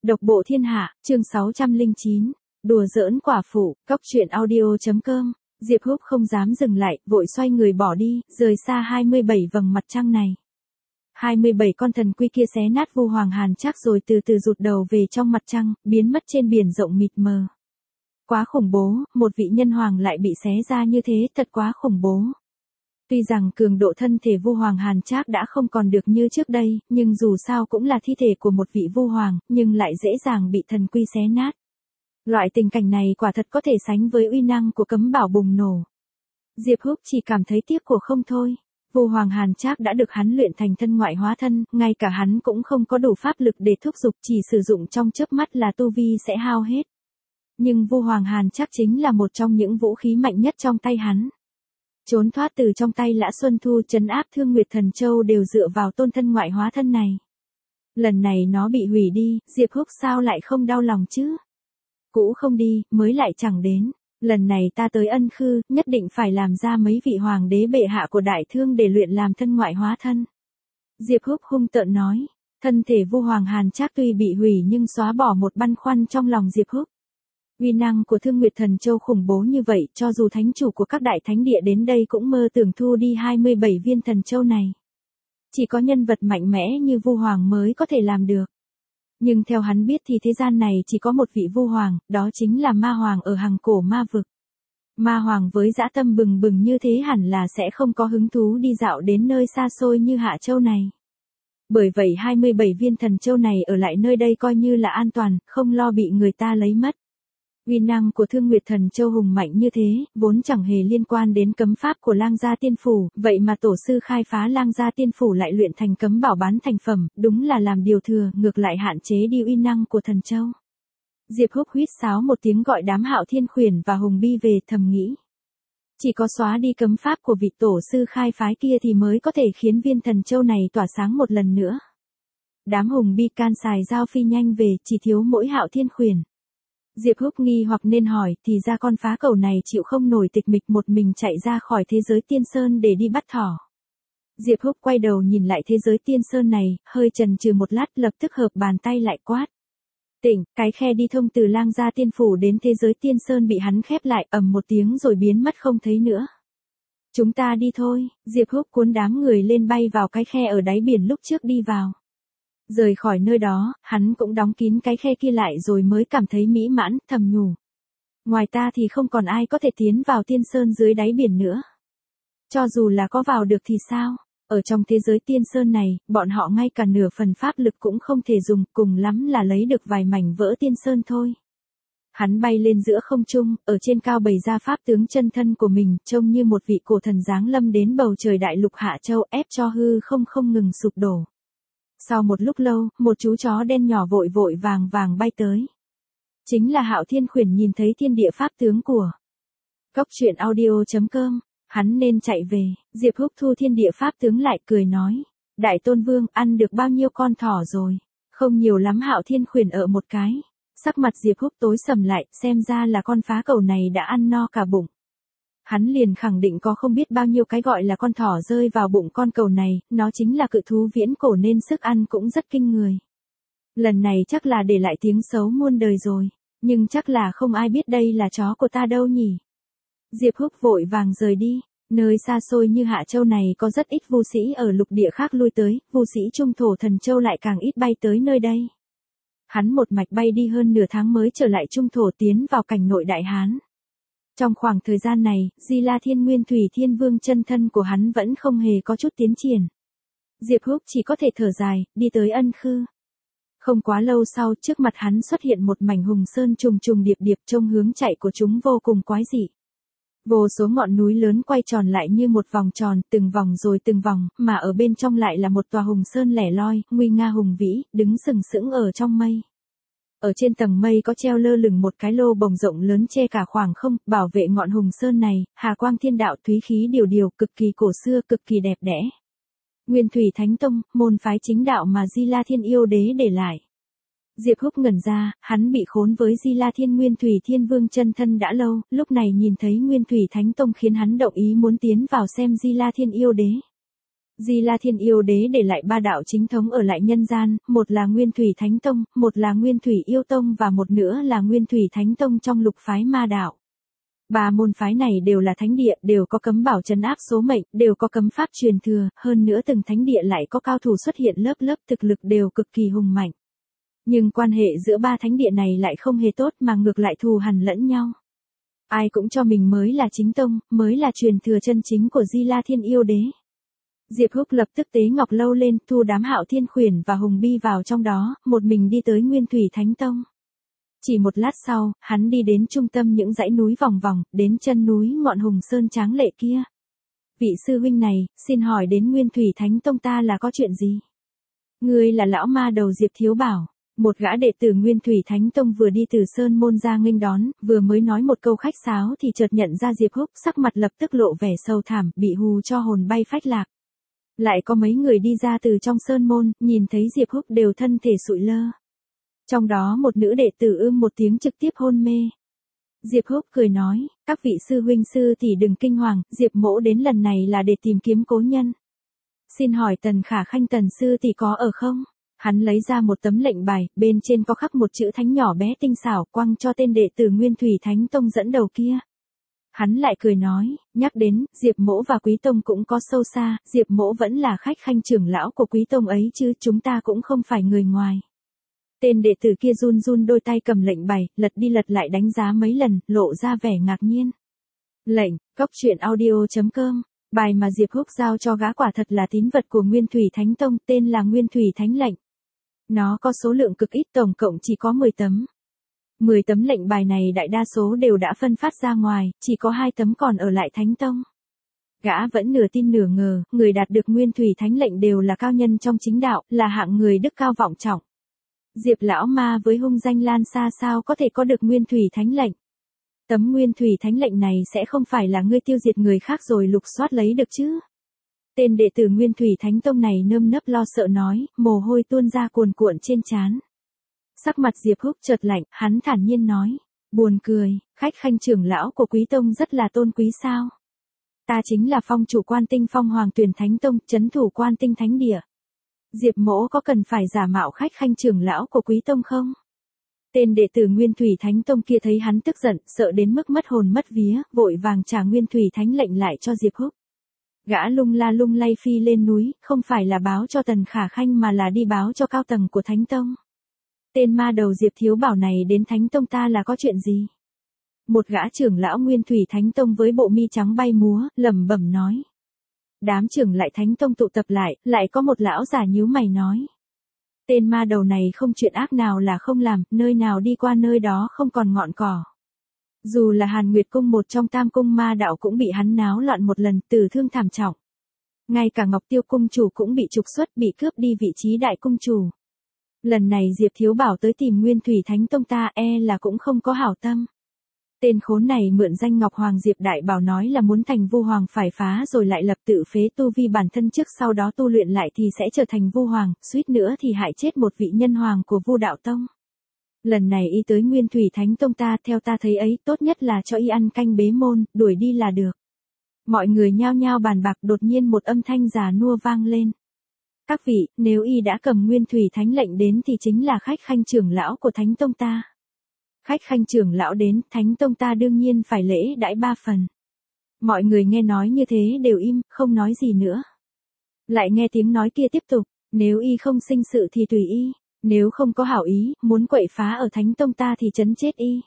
Độc bộ thiên hạ, chương 609. Đùa giỡn quả phụ, cóc truyện audio.com. Diệp Húc không dám dừng lại, vội xoay người bỏ đi, rời xa 27 vầng mặt trăng này. 27 con thần quy kia xé nát Vu Hoàng Hàn Trác rồi từ từ rụt đầu về trong mặt trăng, biến mất trên biển rộng mịt mờ. Quá khủng bố, một vị nhân hoàng lại bị xé ra như thế, thật quá khủng bố. Tuy rằng cường độ thân thể Vu Hoàng Hàn Trác đã không còn được như trước đây, nhưng dù sao cũng là thi thể của một vị Vu Hoàng, nhưng lại dễ dàng bị thần quy xé nát. Loại tình cảnh này quả thật có thể sánh với uy năng của cấm bảo bùng nổ. Diệp Húc chỉ cảm thấy tiếc của không thôi. Vu Hoàng Hàn Trác đã được hắn luyện thành thân ngoại hóa thân, ngay cả hắn cũng không có đủ pháp lực để thúc giục, chỉ sử dụng trong chớp mắt là tu vi sẽ hao hết. Nhưng Vu Hoàng Hàn Trác chính là một trong những vũ khí mạnh nhất trong tay hắn. Trốn thoát từ trong tay Lã Xuân Thu, trấn áp Thương Nguyệt Thần Châu đều dựa vào tôn thân ngoại hóa thân này. Lần này nó bị hủy đi, Diệp Húc sao lại không đau lòng chứ? Cũ không đi, mới lại chẳng đến. Lần này ta tới Ân Khư, nhất định phải làm ra mấy vị hoàng đế bệ hạ của Đại Thương để luyện làm thân ngoại hóa thân. Diệp Húc hung tợn nói. Thân thể Vu Hoàng Hàn Trác tuy bị hủy nhưng xóa bỏ một băn khoăn trong lòng Diệp Húc. Uy năng của Thương Nguyệt Thần Châu khủng bố như vậy, cho dù thánh chủ của các đại thánh địa đến đây cũng mơ tưởng thu đi 27 viên thần châu này. Chỉ có nhân vật mạnh mẽ như Vu Hoàng mới có thể làm được. Nhưng theo hắn biết thì thế gian này chỉ có một vị Vu Hoàng, đó chính là Ma Hoàng ở Hằng Cổ Ma Vực. Ma Hoàng với dã tâm bừng bừng như thế hẳn là sẽ không có hứng thú đi dạo đến nơi xa xôi như Hạ Châu này. Bởi vậy 27 viên thần châu này ở lại nơi đây coi như là an toàn, không lo bị người ta lấy mất. Uy năng của Thương Nguyệt Thần Châu hùng mạnh như thế, vốn chẳng hề liên quan đến cấm pháp của Lang Gia Tiên Phủ, vậy mà tổ sư khai phá Lang Gia Tiên Phủ lại luyện thành cấm bảo bán thành phẩm, đúng là làm điều thừa, ngược lại hạn chế đi uy năng của Thần Châu. Diệp Húc huýt sáo một tiếng gọi đám Hạo Thiên Khuyển và Hùng Bi về, thầm nghĩ. Chỉ có xóa đi cấm pháp của vị tổ sư khai phái kia thì mới có thể khiến viên Thần Châu này tỏa sáng một lần nữa. Đám Hùng Bi can xài dao phi nhanh về, chỉ thiếu mỗi Hạo Thiên Khuyển. Diệp Húc nghi hoặc nên hỏi, thì ra con phá cầu này chịu không nổi tịch mịch một mình chạy ra khỏi thế giới tiên sơn để đi bắt thỏ. Diệp Húc quay đầu nhìn lại thế giới tiên sơn này, hơi chần chừ một lát, lập tức hợp bàn tay lại quát. Tỉnh, cái khe đi thông từ Lang Gia Tiên Phủ đến thế giới tiên sơn bị hắn khép lại, ầm một tiếng rồi biến mất không thấy nữa. Chúng ta đi thôi. Diệp Húc cuốn đám người lên bay vào cái khe ở đáy biển lúc trước đi vào. Rời khỏi nơi đó, hắn cũng đóng kín cái khe kia lại rồi mới cảm thấy mỹ mãn, thầm nhủ. Ngoài ta thì không còn ai có thể tiến vào tiên sơn dưới đáy biển nữa. Cho dù là có vào được thì sao? Ở trong thế giới tiên sơn này, bọn họ ngay cả nửa phần pháp lực cũng không thể dùng, cùng lắm là lấy được vài mảnh vỡ tiên sơn thôi. Hắn bay lên giữa không trung, ở trên cao bày ra pháp tướng chân thân của mình, trông như một vị cổ thần giáng lâm đến bầu trời đại lục Hạ Châu, ép cho hư không ngừng sụp đổ. Sau một lúc lâu, một chú chó đen nhỏ vội vàng bay tới. Chính là Hạo Thiên Khuyển nhìn thấy thiên địa pháp tướng của cóc truyện audio.com, hắn nên chạy về. Diệp Húc thu thiên địa pháp tướng lại, cười nói. Đại Tôn Vương, ăn được bao nhiêu con thỏ rồi? Không nhiều lắm. Hạo Thiên Khuyển ở một cái. Sắc mặt Diệp Húc tối sầm lại, xem ra là con phá cầu này đã ăn no cả bụng. Hắn liền khẳng định có không biết bao nhiêu cái gọi là con thỏ rơi vào bụng con cầu này, nó chính là cự thú viễn cổ nên sức ăn cũng rất kinh người. Lần này chắc là để lại tiếng xấu muôn đời rồi, nhưng chắc là không ai biết đây là chó của ta đâu nhỉ. Diệp Húc vội vàng rời đi, nơi xa xôi như Hạ Châu này có rất ít vu sĩ ở lục địa khác lui tới, vu sĩ Trung Thổ Thần Châu lại càng ít bay tới nơi đây. Hắn một mạch bay đi hơn nửa tháng mới trở lại Trung Thổ, tiến vào cảnh nội Đại Hán. Trong khoảng thời gian này, Di La Thiên Nguyên Thủy Thiên Vương chân thân của hắn vẫn không hề có chút tiến triển. Diệp Húc chỉ có thể thở dài, đi tới Ân Khư. Không quá lâu sau, trước mặt hắn xuất hiện một mảnh hùng sơn trùng điệp, trông hướng chạy của chúng vô cùng quái dị. Vô số ngọn núi lớn quay tròn lại như một vòng tròn, từng vòng rồi từng vòng, mà ở bên trong lại là một tòa hùng sơn lẻ loi, nguy nga hùng vĩ, đứng sừng sững ở trong mây. Ở trên tầng mây có treo lơ lửng một cái lô bồng rộng lớn che cả khoảng không, bảo vệ ngọn hùng sơn này, hà quang thiên đạo thúy khí điều, cực kỳ cổ xưa, cực kỳ đẹp đẽ. Nguyên Thủy Thánh Tông, môn phái chính đạo mà Di La Thiên Yêu Đế để lại. Diệp Húc ngẩn ra, hắn bị khốn với Di La Thiên Nguyên Thủy Thiên Vương chân thân đã lâu, lúc này nhìn thấy Nguyên Thủy Thánh Tông khiến hắn động ý muốn tiến vào xem Di La Thiên Yêu Đế. Di La Thiên Yêu Đế để lại 3 đạo chính thống ở lại nhân gian, một là Nguyên Thủy Thánh Tông, một là Nguyên Thủy Yêu Tông và một nữa là Nguyên Thủy Thánh Tông trong lục phái ma đạo. 3 môn phái này đều là thánh địa, đều có cấm bảo trấn áp số mệnh, đều có cấm pháp truyền thừa, hơn nữa từng thánh địa lại có cao thủ xuất hiện lớp lớp, thực lực đều cực kỳ hùng mạnh. Nhưng quan hệ giữa 3 thánh địa này lại không hề tốt mà ngược lại thù hằn lẫn nhau. Ai cũng cho mình mới là chính tông, mới là truyền thừa chân chính của Di La Thiên Yêu Đế. Diệp Húc lập tức tế ngọc lâu lên, thu đám Hạo Thiên Khuyển và Hùng Bi vào trong đó, một mình đi tới Nguyên Thủy Thánh Tông. Chỉ một lát sau, hắn đi đến trung tâm những dãy núi vòng vòng, đến chân núi ngọn Hùng Sơn tráng lệ kia. Vị sư huynh này, xin hỏi đến Nguyên Thủy Thánh Tông ta là có chuyện gì? Ngươi là lão ma đầu Diệp Thiếu Bảo. Một gã đệ tử Nguyên Thủy Thánh Tông vừa đi từ Sơn Môn ra nghênh đón, vừa mới nói một câu khách sáo thì chợt nhận ra Diệp Húc, sắc mặt lập tức lộ vẻ sâu thẳm, bị hù cho hồn bay phách lạc. Lại có mấy người đi ra từ trong Sơn Môn, nhìn thấy Diệp Húc đều thân thể sụi lơ. Trong đó một nữ đệ tử một tiếng trực tiếp hôn mê. Diệp Húc cười nói, các vị sư huynh sư tỷ đừng kinh hoàng, Diệp mỗ đến lần này là để tìm kiếm cố nhân. Xin hỏi Tần Khả Khanh Tần sư tỷ có ở không? Hắn lấy ra một tấm lệnh bài, bên trên có khắc một chữ thánh nhỏ bé tinh xảo, quăng cho tên đệ tử Nguyên Thủy Thánh Tông dẫn đầu kia. Hắn lại cười nói, nhắc đến, Diệp mỗ và Quý Tông cũng có sâu xa, Diệp mỗ vẫn là khách khanh trưởng lão của Quý Tông ấy chứ, chúng ta cũng không phải người ngoài. Tên đệ tử kia run run đôi tay cầm lệnh bài, lật đi lật lại đánh giá mấy lần, lộ ra vẻ ngạc nhiên. Lệnh, coctruyện.audio.com, bài mà Diệp Húc giao cho gã quả thật là tín vật của Nguyên Thủy Thánh Tông, tên là Nguyên Thủy Thánh lệnh. Nó có số lượng cực ít, tổng cộng chỉ có 10 tấm. 10 tấm lệnh bài này đại đa số đều đã phân phát ra ngoài, chỉ có 2 tấm còn ở lại Thánh Tông. Gã vẫn nửa tin nửa ngờ, người đạt được Nguyên Thủy Thánh lệnh đều là cao nhân trong chính đạo, là hạng người đức cao vọng trọng. Diệp lão ma với hung danh lan xa sao có thể có được Nguyên Thủy Thánh lệnh? Tấm Nguyên Thủy Thánh lệnh này sẽ không phải là ngươi tiêu diệt người khác rồi lục soát lấy được chứ? Tên đệ tử Nguyên Thủy Thánh Tông này nơm nớp lo sợ nói, mồ hôi tuôn ra cuồn cuộn trên trán. Sắc mặt Diệp Húc chợt lạnh, hắn thản nhiên nói, buồn cười, khách khanh trưởng lão của Quý Tông rất là tôn quý sao? Ta chính là phong chủ Quan Tinh Phong Hoàng Tuyển Thánh Tông, trấn thủ Quan Tinh Thánh Địa. Diệp mỗ có cần phải giả mạo khách khanh trưởng lão của Quý Tông không? Tên đệ tử Nguyên Thủy Thánh Tông kia thấy hắn tức giận, sợ đến mức mất hồn mất vía, vội vàng trả Nguyên Thủy Thánh lệnh lại cho Diệp Húc. Gã lung la lung lay phi lên núi, không phải là báo cho Tần Khả Khanh mà là đi báo cho cao tầng của Thánh Tông. Tên ma đầu Diệp Thiếu Bảo này đến Thánh Tông ta là có chuyện gì? Một gã trưởng lão Nguyên Thủy Thánh Tông với bộ mi trắng bay múa, lẩm bẩm nói. Đám trưởng lại Thánh Tông tụ tập lại có một lão già nhíu mày nói. Tên ma đầu này không chuyện ác nào là không làm, nơi nào đi qua nơi đó không còn ngọn cỏ. Dù là Hàn Nguyệt Cung một trong tam cung ma đạo cũng bị hắn náo loạn một lần, tử thương thảm trọng. Ngay cả Ngọc Tiêu Cung chủ cũng bị trục xuất, bị cướp đi vị trí đại cung chủ. Lần này Diệp Thiếu Bảo tới tìm Nguyên Thủy Thánh Tông ta là cũng không có hảo tâm. Tên khốn này mượn danh Ngọc Hoàng Diệp Đại Bảo nói là muốn thành Vu Hoàng phải phá rồi lại lập tự phế tu vi bản thân trước sau đó tu luyện lại thì sẽ trở thành Vu Hoàng, suýt nữa thì hại chết một vị nhân hoàng của Vu Đạo Tông. Lần này y tới Nguyên Thủy Thánh Tông ta, theo ta thấy ấy, tốt nhất là cho y ăn canh bế môn, đuổi đi là được. Mọi người nhao nhao bàn bạc, đột nhiên một âm thanh già nua vang lên. Các vị, nếu y đã cầm Nguyên Thủy Thánh lệnh đến thì chính là khách khanh trưởng lão của Thánh Tông ta. Khách khanh trưởng lão đến, Thánh Tông ta đương nhiên phải lễ đãi 3 phần. Mọi người nghe nói như thế đều im, không nói gì nữa. Lại nghe tiếng nói kia tiếp tục, nếu y không sinh sự thì tùy y, nếu không có hảo ý, muốn quậy phá ở Thánh Tông ta thì trấn chết y.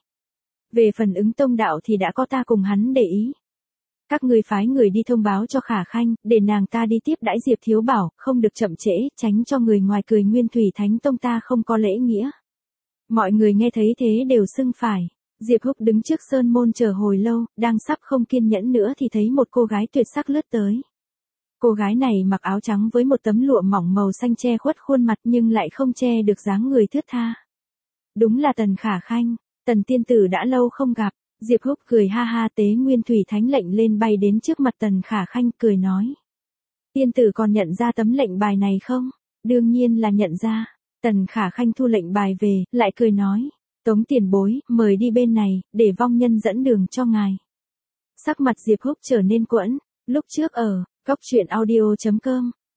Về phần ứng tông đạo thì đã có ta cùng hắn để ý. Các ngươi phái người đi thông báo cho Khả Khanh, để nàng ta đi tiếp đãi Diệp Thiếu Bảo, không được chậm trễ, tránh cho người ngoài cười Nguyên Thủy Thánh Tông ta không có lễ nghĩa. Mọi người nghe thấy thế đều xưng phải. Diệp Húc đứng trước sơn môn chờ hồi lâu, đang sắp không kiên nhẫn nữa thì thấy một cô gái tuyệt sắc lướt tới. Cô gái này mặc áo trắng với một tấm lụa mỏng màu xanh che khuất khuôn mặt nhưng lại không che được dáng người thướt tha. Đúng là Tần Khả Khanh, Tần tiên tử đã lâu không gặp. Diệp Húc cười ha ha tế Nguyên Thủy Thánh lệnh lên bay đến trước mặt Tần Khả Khanh cười nói. Tiên tử còn nhận ra tấm lệnh bài này không? Đương nhiên là nhận ra. Tần Khả Khanh thu lệnh bài về, lại cười nói. Tống tiền bối, mời đi bên này, để vong nhân dẫn đường cho ngài. Sắc mặt Diệp Húc trở nên quẫn. Lúc trước ở, coctruyện.audio.com,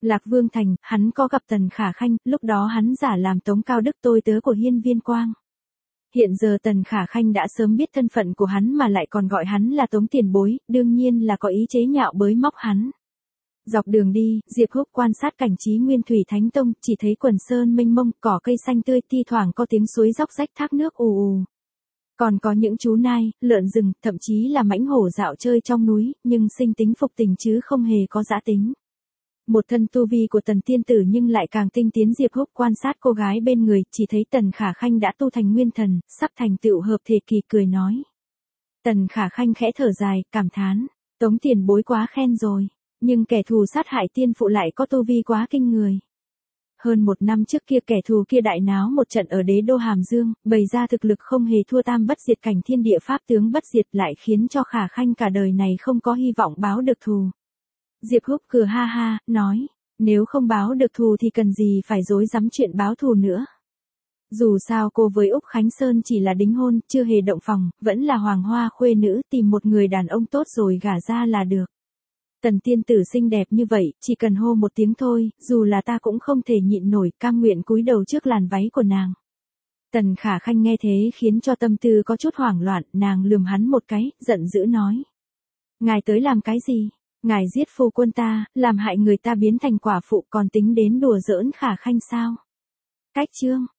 Lạc Vương Thành, hắn có gặp Tần Khả Khanh, lúc đó hắn giả làm Tống Cao Đức tôi tớ của Hiên Viên Quang. Hiện giờ Tần Khả Khanh đã sớm biết thân phận của hắn mà lại còn gọi hắn là Tống tiền bối, đương nhiên là có ý chế nhạo bới móc hắn. Dọc đường đi, Diệp Húc quan sát cảnh trí Nguyên Thủy Thánh Tông, chỉ thấy quần sơn mênh mông, cỏ cây xanh tươi, thi thoảng có tiếng suối róc rách thác nước ù ù. Còn có những chú nai, lợn rừng, thậm chí là mãnh hổ dạo chơi trong núi, nhưng sinh tính phục tình chứ không hề có dã tính. Một thân tu vi của Tần tiên tử nhưng lại càng tinh tiến. Diệp Húc quan sát cô gái bên người, chỉ thấy Tần Khả Khanh đã tu thành nguyên thần, sắp thành tựu hợp thể kỳ, cười nói. Tần Khả Khanh khẽ thở dài, cảm thán, Tống tiền bối quá khen rồi, nhưng kẻ thù sát hại tiên phụ lại có tu vi quá kinh người. Hơn một năm trước kia kẻ thù kia đại náo một trận ở đế đô Hàm Dương, bày ra thực lực không hề thua Tam Bất Diệt cảnh thiên địa pháp tướng bất diệt, lại khiến cho Khả Khanh cả đời này không có hy vọng báo được thù. Diệp Húc cười ha ha, nói, nếu không báo được thù thì cần gì phải dối dám chuyện báo thù nữa. Dù sao cô với Úc Khánh Sơn chỉ là đính hôn, chưa hề động phòng, vẫn là hoàng hoa khuê nữ, tìm một người đàn ông tốt rồi gả ra là được. Tần tiên tử xinh đẹp như vậy, chỉ cần hô một tiếng thôi, dù là ta cũng không thể nhịn nổi, cam nguyện cúi đầu trước làn váy của nàng. Tần Khả Khanh nghe thế khiến cho tâm tư có chút hoảng loạn, nàng lườm hắn một cái, giận dữ nói. Ngài tới làm cái gì? Ngài giết phu quân ta, làm hại người ta biến thành quả phụ, còn tính đến đùa giỡn Khả Khanh sao? Cách chương.